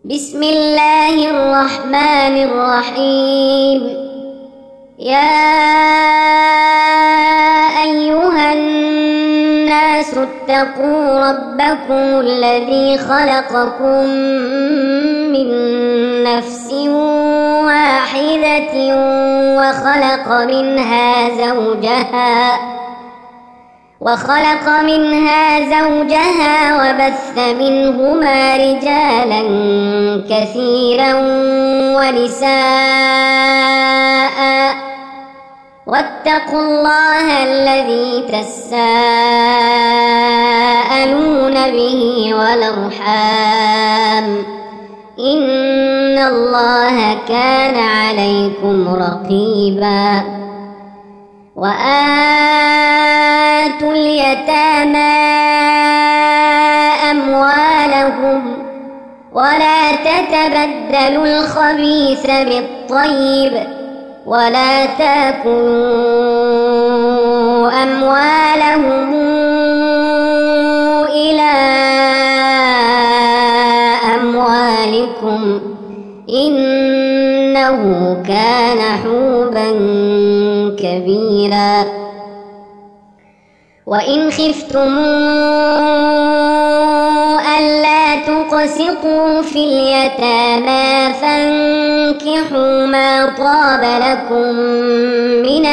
بسم الله الرحمن الرحيم. يا أيها الناس اتقوا ربكم الذي خلقكم من نفس واحدة وخلق منها زوجها وبث منهما رجالا كثيرا ونساء، واتقوا الله الذي تساءلون به والأرحام، إن الله كان عليكم رقيبا. وآتوا اليتامى أموالهم ولا تتبدلوا الخبيث بالطيب ولا تأكلوا أموالهم إلى أموالكم إنه كان حوبا كبيرا. وإن خفتم ألا تقسطوا في اليتامى فانكحوا ما طاب لكم من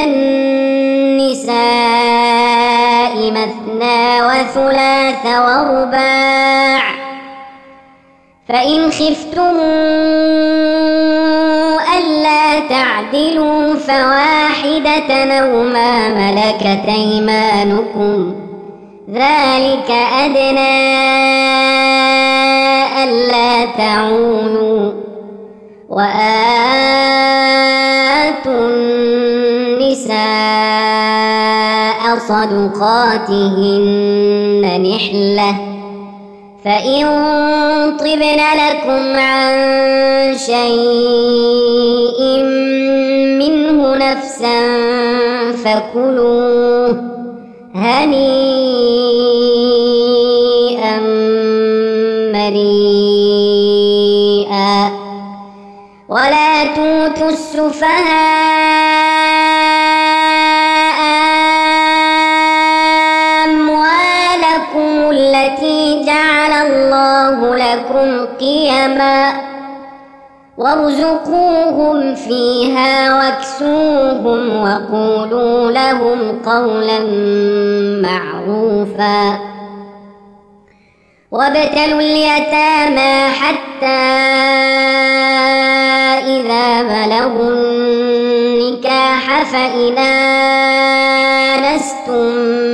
النساء مثنى وثلاث ورباع، فإن خفتم ألا تعدلوا فواحدة أو ما ملكت أيمانكم، ذلك أدنى ألا تعولوا. وآتوا النساء صدقاتهن نحلة، فإن طبن لكم عن شيء منه نفسا فكلوه هنيئا مريئا. ولا توتوا السفهاء أموالكم التي جعل الله لكم قيما وارزقوهم فيها واكسوهم وقولوا لهم قولا معروفا. وابتلوا اليتامى حتى إذا بلغوا النكاح فإن آنستم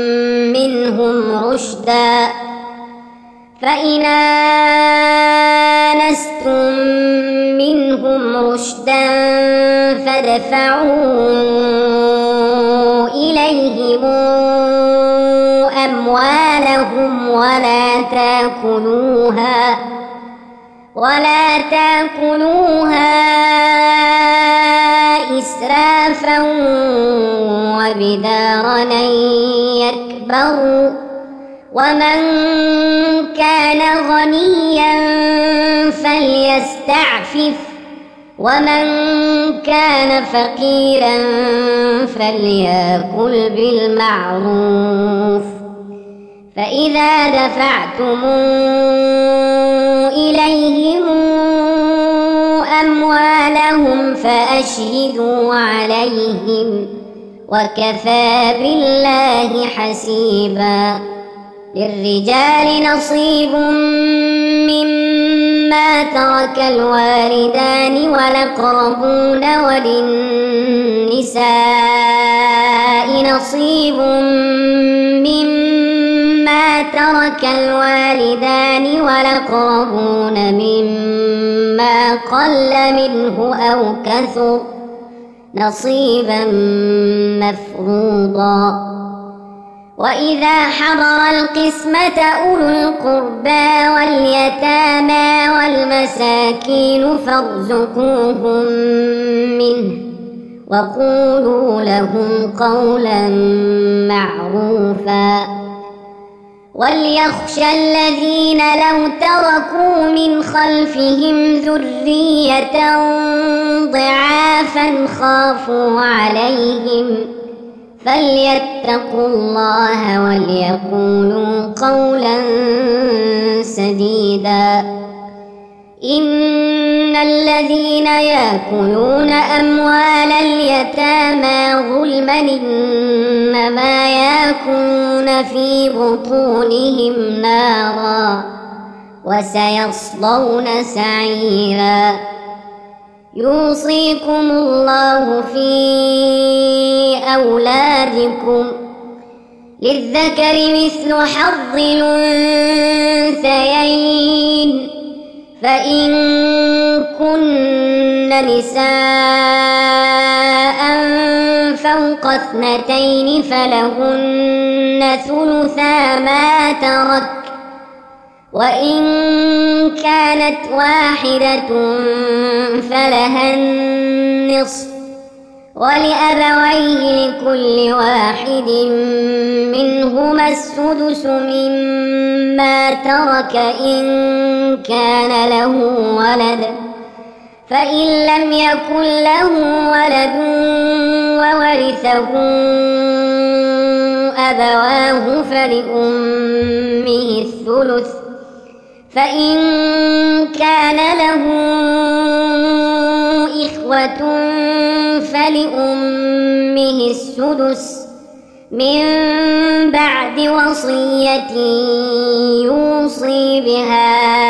منهم رشدا فادفعوا إليهم أموالهم ولا تأكلوها إسرافا وبدارا أن يكبروا، ومن كان غنيا فليستعفف ومن كان فقيرا فليأكل بالمعروف. فإذا دفعتم إليهم أموالهم فأشهدوا عليهم وكفى بالله حسيبا. للرجال نصيب مما ترك الوالدان والأقربون وللنساء نصيب مما ترك الوالدان والأقربون مما قل منه أو كثر نصيبا مفروضا. وإذا حضر القسمة أولو القربى واليتامى والمساكين فارزقوهم منه وقولوا لهم قولا معروفا. وليخشى الذين لو تركوا من خلفهم ذرية ضعافا خافوا عليهم فليتقوا الله وليقولوا قولا سديدا. إن الذين يأكلون أموال اليتامى ظلما إنما يأكلون في بطونهم نارا وسيصلون سعيرا. يوصيكم الله في أولادكم للذكر مثل حظ الأنثيين فإن كن نساء فوق 2 فلهن ثلثا ما ترك وإن كانت واحدة فلها النصف ولأبويه لكل واحد منهما السدس مما ترك إن كان له ولد فإن لم يكن له ولد وورثه أبواه فلأمه الثلث فإن كان له إخوة فلأمه السدس من بعد وصية يوصي بها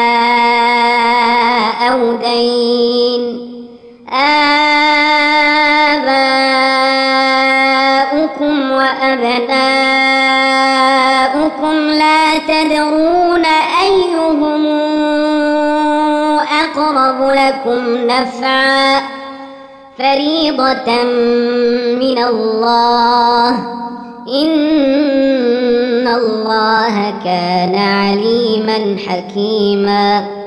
أو دين. آباؤكم وأبناؤكم لا تدرون أيهم أقرب لكم نفعا فريضة من الله إن الله كان عليما حكيما.